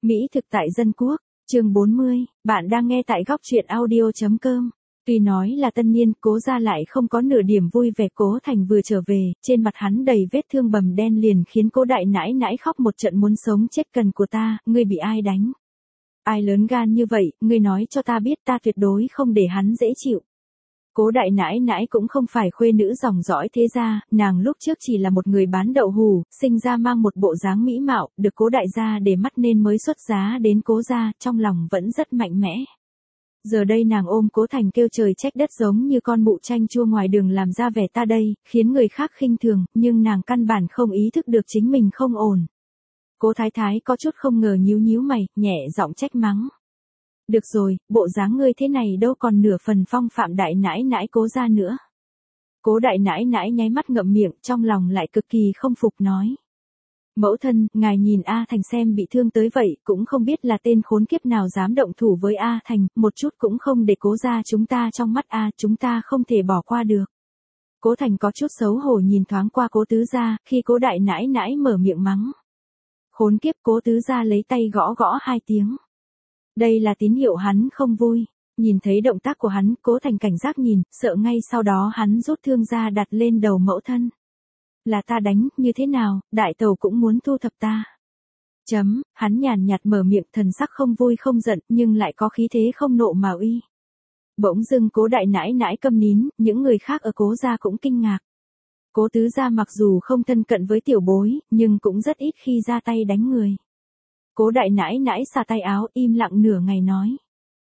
Mỹ thực tại dân quốc, chương 40, bạn đang nghe tại góc truyện audio.com. Tuy nói là tân niên, Cố Gia lại không có nửa điểm vui vẻ. Cố Thành vừa trở về, trên mặt hắn đầy vết thương bầm đen liền khiến Cố đại nãi nãi khóc một trận muốn sống chết. Cần của ta, ngươi bị ai đánh? Ai lớn gan như vậy, ngươi nói cho ta biết, ta tuyệt đối không để hắn dễ chịu. Cố đại nãi nãi cũng không phải khuê nữ dòng dõi thế gia, nàng lúc trước chỉ là một người bán đậu hù, sinh ra mang một bộ dáng mỹ mạo, được Cố đại gia để mắt nên mới xuất giá đến Cố gia, trong lòng vẫn rất mạnh mẽ. Giờ đây nàng ôm Cố Thành kêu trời trách đất giống như con mụ chanh chua ngoài đường làm ra vẻ ta đây, khiến người khác khinh thường, nhưng nàng căn bản không ý thức được chính mình không ổn. Cố Thái Thái có chút không ngờ nhíu nhíu mày, nhẹ giọng trách mắng. Được rồi, bộ dáng ngươi thế này đâu còn nửa phần phong phạm đại nãi nãi Cố gia nữa. Cố đại nãi nãi nháy mắt ngậm miệng, trong lòng lại cực kỳ không phục nói. Mẫu thân, ngài nhìn A Thành xem bị thương tới vậy, cũng không biết là tên khốn kiếp nào dám động thủ với A Thành, một chút cũng không để Cố gia chúng ta trong mắt A, chúng ta không thể bỏ qua được. Cố Thành có chút xấu hổ nhìn thoáng qua Cố tứ gia, khi Cố đại nãi nãi mở miệng mắng. Khốn kiếp, Cố tứ gia lấy tay gõ gõ 2 tiếng. Đây là tín hiệu hắn không vui. Nhìn thấy động tác của hắn, Cố Thành cảnh giác nhìn, sợ ngay sau đó hắn rút thương ra đặt lên đầu mẫu thân. Là ta đánh, như thế nào, đại tẩu cũng muốn thu thập ta. Hắn nhàn nhạt mở miệng, thần sắc không vui không giận, nhưng lại có khí thế không nộ mà uy. Bỗng dưng Cố đại nãi nãi câm nín, những người khác ở Cố gia cũng kinh ngạc. Cố tứ gia mặc dù không thân cận với tiểu bối, nhưng cũng rất ít khi ra tay đánh người. Cố đại nãi nãi xà tay áo, im lặng nửa ngày nói.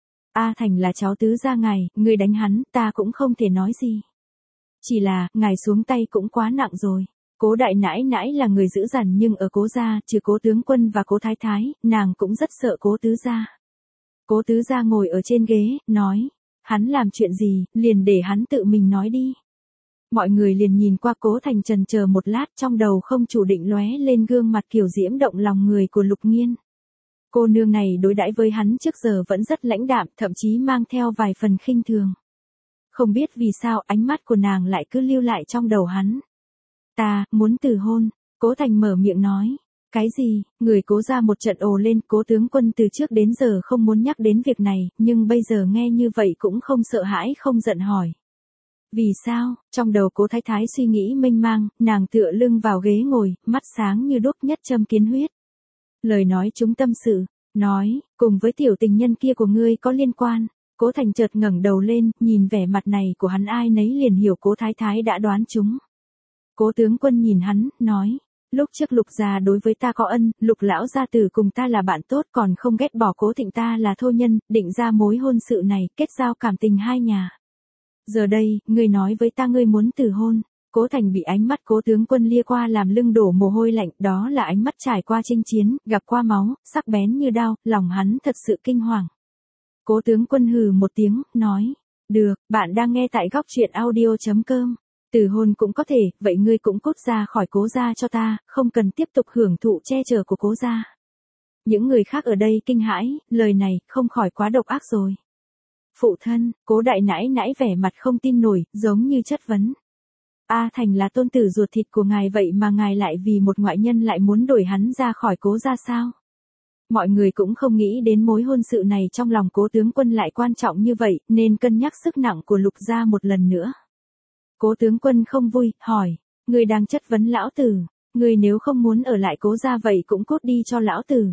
A Thành là cháu tứ gia ngài, người đánh hắn, ta cũng không thể nói gì. Chỉ là, ngài xuống tay cũng quá nặng rồi. Cố đại nãi nãi là người dữ dằn nhưng ở Cố gia, trừ Cố tướng quân và Cố thái thái, nàng cũng rất sợ Cố tứ gia. Cố tứ gia ngồi ở trên ghế, nói. Hắn làm chuyện gì, liền để hắn tự mình nói đi. Mọi người liền nhìn qua Cố Thành chần chờ một lát, trong đầu không chủ định lóe lên gương mặt kiều diễm động lòng người của Lục Nghiên. Cô nương này đối đãi với hắn trước giờ vẫn rất lãnh đạm, thậm chí mang theo vài phần khinh thường. Không biết vì sao ánh mắt của nàng lại cứ lưu lại trong đầu hắn. Ta, muốn từ hôn, Cố Thành mở miệng nói. Cái gì, người Cố gia một trận ồ lên, Cố tướng quân từ trước đến giờ không muốn nhắc đến việc này, nhưng bây giờ nghe như vậy cũng không sợ hãi không giận hỏi. Vì sao, trong đầu Cố thái thái suy nghĩ mênh mang, nàng tựa lưng vào ghế ngồi, mắt sáng như đuốc nhất châm kiến huyết. Lời nói chúng tâm sự, nói, cùng với tiểu tình nhân kia của ngươi có liên quan. Cố Thành chợt ngẩng đầu lên, nhìn vẻ mặt này của hắn ai nấy liền hiểu Cố thái thái đã đoán chúng. Cố tướng quân nhìn hắn, nói, lúc trước Lục gia đối với ta có ân, Lục lão gia tử cùng ta là bạn tốt còn không ghét bỏ Cố Thịnh ta là thô nhân, định ra mối hôn sự này, kết giao cảm tình hai nhà. Giờ đây, ngươi nói với ta ngươi muốn từ hôn. Cố Thành bị ánh mắt Cố tướng quân lia qua làm lưng đổ mồ hôi lạnh, đó là ánh mắt trải qua chinh chiến, gặp qua máu, sắc bén như đao, lòng hắn thật sự kinh hoàng. Cố tướng quân hừ một tiếng, nói, được, bạn đang nghe tại góc truyện audio.com. Từ hôn cũng có thể, vậy ngươi cũng cút ra khỏi Cố gia cho ta, không cần tiếp tục hưởng thụ che chở của Cố gia. Những người khác ở đây kinh hãi, lời này không khỏi quá độc ác rồi. Phụ thân, Cố đại nãi nãi vẻ mặt không tin nổi, giống như chất vấn. A Thành là tôn tử ruột thịt của ngài vậy mà ngài lại vì một ngoại nhân lại muốn đuổi hắn ra khỏi Cố gia sao? Mọi người cũng không nghĩ đến mối hôn sự này trong lòng Cố tướng quân lại quan trọng như vậy, nên cân nhắc sức nặng của Lục gia một lần nữa. Cố tướng quân không vui, hỏi, ngươi đang chất vấn lão tử, ngươi nếu không muốn ở lại Cố gia vậy cũng cút đi cho lão tử.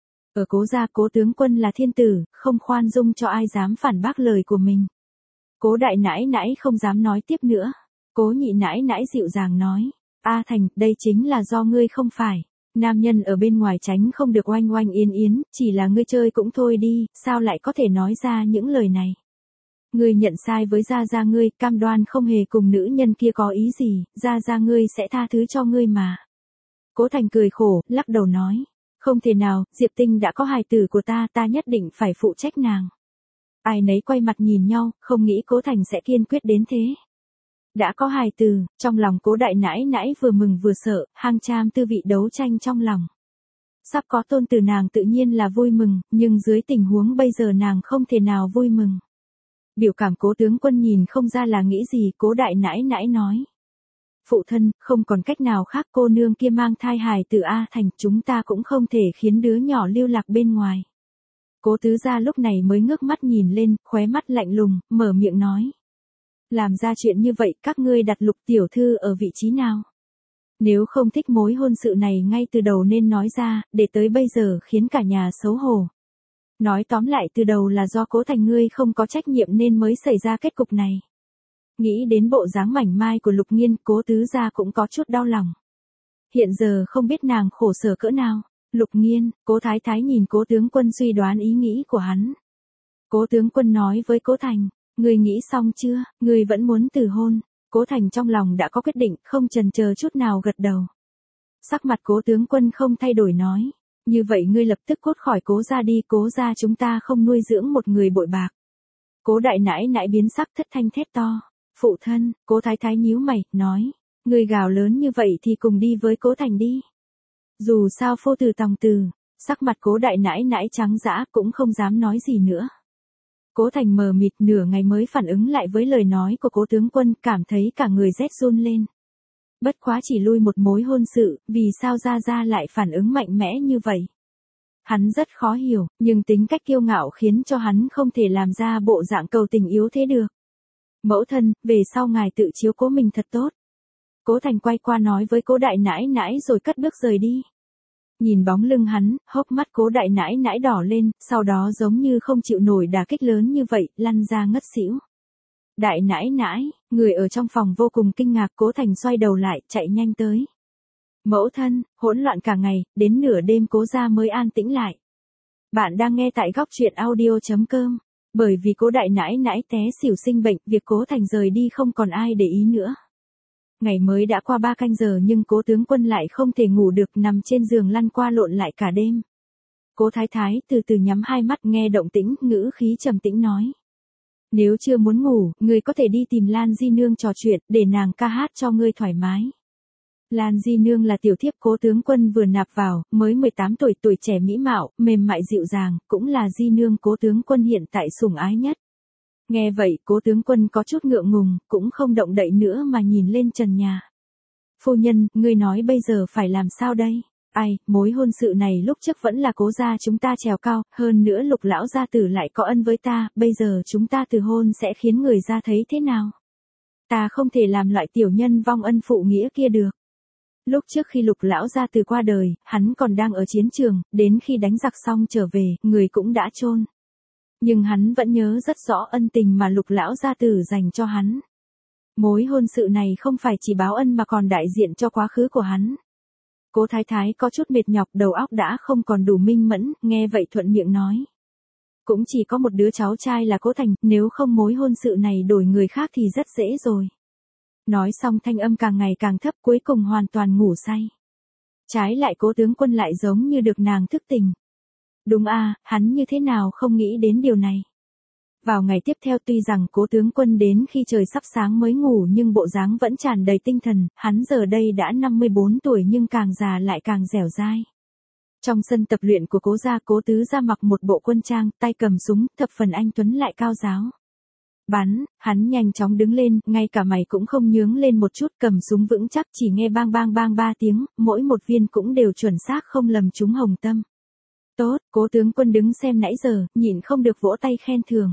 Ở Cố gia Cố tướng quân là thiên tử, không khoan dung cho ai dám phản bác lời của mình. Cố đại nãi nãi không dám nói tiếp nữa. Cố nhị nãi nãi dịu dàng nói, A Thành, đây chính là do ngươi không phải. Nam nhân ở bên ngoài tránh không được oanh oanh yến yến, chỉ là ngươi chơi cũng thôi đi, sao lại có thể nói ra những lời này. Ngươi nhận sai với gia gia ngươi, cam đoan không hề cùng nữ nhân kia có ý gì, gia gia ngươi sẽ tha thứ cho ngươi mà. Cố Thành cười khổ, lắc đầu nói, không thể nào, Diệp Tinh đã có hài tử của ta, ta nhất định phải phụ trách nàng. Ai nấy quay mặt nhìn nhau, không nghĩ Cố Thành sẽ kiên quyết đến thế. Đã có hài tử, trong lòng Cố đại nãi nãi vừa mừng vừa sợ, hang trăm tư vị đấu tranh trong lòng. Sắp có tôn tử nàng tự nhiên là vui mừng, nhưng dưới tình huống bây giờ nàng không thể nào vui mừng. Biểu cảm Cố tướng quân nhìn không ra là nghĩ gì, Cố đại nãi nãi nói. Phụ thân, không còn cách nào khác, cô nương kia mang thai hài từ A Thành, chúng ta cũng không thể khiến đứa nhỏ lưu lạc bên ngoài. Cố tứ gia lúc này mới ngước mắt nhìn lên, khóe mắt lạnh lùng, mở miệng nói. Làm ra chuyện như vậy, các ngươi đặt Lục tiểu thư ở vị trí nào? Nếu không thích mối hôn sự này ngay từ đầu nên nói ra, để tới bây giờ khiến cả nhà xấu hổ. Nói tóm lại từ đầu là do Cố Thành ngươi không có trách nhiệm nên mới xảy ra kết cục này. Nghĩ đến bộ dáng mảnh mai của Lục Nghiên, Cố tứ gia cũng có chút đau lòng. Hiện giờ không biết nàng khổ sở cỡ nào. Lục Nghiên, Cố Thái Thái nhìn Cố tướng quân suy đoán ý nghĩ của hắn. Cố tướng quân nói với Cố Thành, ngươi nghĩ xong chưa, ngươi vẫn muốn từ hôn. Cố Thành trong lòng đã có quyết định, không chần chờ chút nào gật đầu. Sắc mặt Cố tướng quân không thay đổi nói, như vậy ngươi lập tức cốt khỏi Cố gia đi, Cố gia chúng ta không nuôi dưỡng một người bội bạc. Cố đại nãi nãi biến sắc thất thanh thét to, phụ thân. Cố Thái Thái nhíu mày, nói, ngươi gào lớn như vậy thì cùng đi với Cố Thành đi. Dù sao phô từ tòng từ, sắc mặt Cố đại nãi nãi trắng dã cũng không dám nói gì nữa. Cố Thành mờ mịt nửa ngày mới phản ứng lại với lời nói của Cố tướng quân, cảm thấy cả người rét run lên. Bất quá chỉ lui một mối hôn sự, vì sao Gia Gia lại phản ứng mạnh mẽ như vậy? Hắn rất khó hiểu, nhưng tính cách kiêu ngạo khiến cho hắn không thể làm ra bộ dạng cầu tình yếu thế được. Mẫu thân, về sau ngài tự chiếu cố mình thật tốt. Cố Thành quay qua nói với Cố đại nãi nãi rồi cất bước rời đi. Nhìn bóng lưng hắn, hốc mắt Cố đại nãi nãi đỏ lên, sau đó giống như không chịu nổi đả kích lớn như vậy, lăn ra ngất xỉu. Đại nãi nãi, người ở trong phòng vô cùng kinh ngạc. Cố Thành xoay đầu lại, chạy nhanh tới. Mẫu thân, hỗn loạn cả ngày, đến nửa đêm Cố gia mới an tĩnh lại. Bạn đang nghe tại góc truyện audio.com. Bởi vì Cố đại nãi nãi té xỉu sinh bệnh, việc Cố Thành rời đi không còn ai để ý nữa. Ngày mới đã qua 3 canh giờ nhưng Cố tướng quân lại không thể ngủ được, nằm trên giường lăn qua lộn lại cả đêm. Cố Thái Thái từ từ nhắm hai mắt nghe động tĩnh, ngữ khí trầm tĩnh nói. Nếu chưa muốn ngủ, ngươi có thể đi tìm Lan Di Nương trò chuyện, để nàng ca hát cho ngươi thoải mái. Lan Di Nương là tiểu thiếp Cố tướng quân vừa nạp vào, mới 18 tuổi, tuổi trẻ mỹ mạo, mềm mại dịu dàng, cũng là Di Nương Cố tướng quân hiện tại sủng ái nhất. Nghe vậy, Cố tướng quân có chút ngượng ngùng, cũng không động đậy nữa mà nhìn lên trần nhà. Phu nhân, ngươi nói bây giờ phải làm sao đây? Ai, mối hôn sự này lúc trước vẫn là Cố gia chúng ta trèo cao, hơn nữa Lục lão gia tử lại có ân với ta, bây giờ chúng ta từ hôn sẽ khiến người ra thấy thế nào? Ta không thể làm loại tiểu nhân vong ân phụ nghĩa kia được. Lúc trước khi Lục lão gia tử qua đời, hắn còn đang ở chiến trường, đến khi đánh giặc xong trở về, người cũng đã chôn. Nhưng hắn vẫn nhớ rất rõ ân tình mà Lục lão gia tử dành cho hắn. Mối hôn sự này không phải chỉ báo ân mà còn đại diện cho quá khứ của hắn. Cố Thái Thái có chút mệt nhọc, đầu óc đã không còn đủ minh mẫn, nghe vậy thuận miệng nói. Cũng chỉ có một đứa cháu trai là Cố Thành, nếu không mối hôn sự này đổi người khác thì rất dễ rồi. Nói xong thanh âm càng ngày càng thấp, cuối cùng hoàn toàn ngủ say. Trái lại Cố tướng quân lại giống như được nàng thức tỉnh. Đúng à, hắn như thế nào không nghĩ đến điều này. Vào ngày tiếp theo tuy rằng Cố tướng quân đến khi trời sắp sáng mới ngủ nhưng bộ dáng vẫn tràn đầy tinh thần, hắn giờ đây đã 54 tuổi nhưng càng già lại càng dẻo dai. Trong sân tập luyện của Cố gia, Cố tứ gia mặc một bộ quân trang, tay cầm súng, thập phần anh tuấn lại cao giáo. Bắn, hắn nhanh chóng đứng lên, ngay cả mày cũng không nhướng lên một chút, cầm súng vững chắc, chỉ nghe bang bang bang 3 tiếng, mỗi một viên cũng đều chuẩn xác không lầm trúng hồng tâm. Tốt, Cố tướng quân đứng xem nãy giờ, nhịn không được vỗ tay khen thưởng.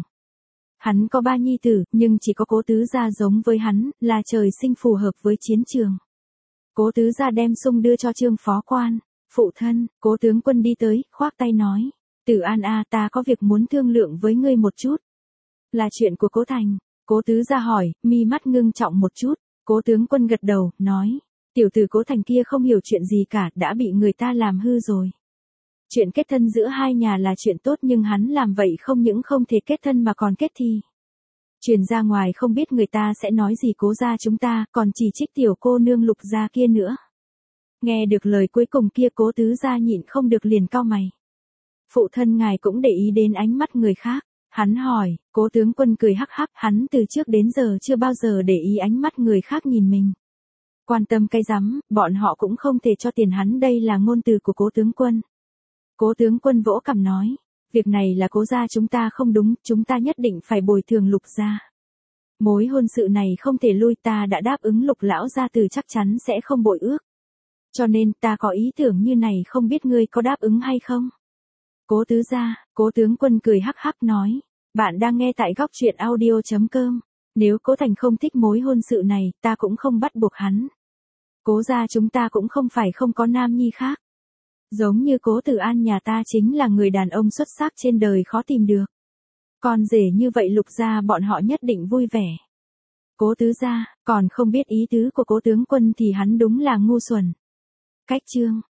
Hắn có 3 nhi tử, nhưng chỉ có Cố tứ gia giống với hắn, là trời sinh phù hợp với chiến trường. Cố tứ gia đem sung đưa cho Trương phó quan. Phụ thân, Cố tướng quân đi tới, khoác tay nói. Tử An a, ta có việc muốn thương lượng với ngươi một chút. Là chuyện của Cố Thành. Cố tứ gia hỏi, mi mắt ngưng trọng một chút. Cố tướng quân gật đầu, nói. Tiểu tử Cố Thành kia không hiểu chuyện gì cả, đã bị người ta làm hư rồi. Chuyện kết thân giữa hai nhà là chuyện tốt nhưng hắn làm vậy không những không thể kết thân mà còn kết thi. Truyền ra ngoài không biết người ta sẽ nói gì Cố gia chúng ta, còn chỉ trích tiểu cô nương Lục gia kia nữa. Nghe được lời cuối cùng kia Cố tứ gia nhịn không được liền cau mày. Phụ thân ngài cũng để ý đến ánh mắt người khác. Hắn hỏi, Cố tướng quân cười hắc hắc, hắn từ trước đến giờ chưa bao giờ để ý ánh mắt người khác nhìn mình. Quan tâm cái rắm, bọn họ cũng không thể cho tiền hắn, đây là ngôn từ của Cố tướng quân. Cố tướng quân vỗ cằm nói, việc này là Cố gia chúng ta không đúng, chúng ta nhất định phải bồi thường Lục gia. Mối hôn sự này không thể lui, ta đã đáp ứng Lục lão gia tử chắc chắn sẽ không bội ước. Cho nên ta có ý tưởng như này, không biết ngươi có đáp ứng hay không? Cố tứ gia, Cố tướng quân cười hắc hắc nói. Bạn đang nghe tại góc truyện audio.com. Nếu Cố Thành không thích mối hôn sự này, ta cũng không bắt buộc hắn. Cố gia chúng ta cũng không phải không có nam nhi khác. Giống như Cố Tử An nhà ta chính là người đàn ông xuất sắc trên đời khó tìm được. Con rể như vậy Lục gia bọn họ nhất định vui vẻ. Cố tứ gia, còn không biết ý tứ của Cố tướng quân thì hắn đúng là ngu xuẩn. Cách chương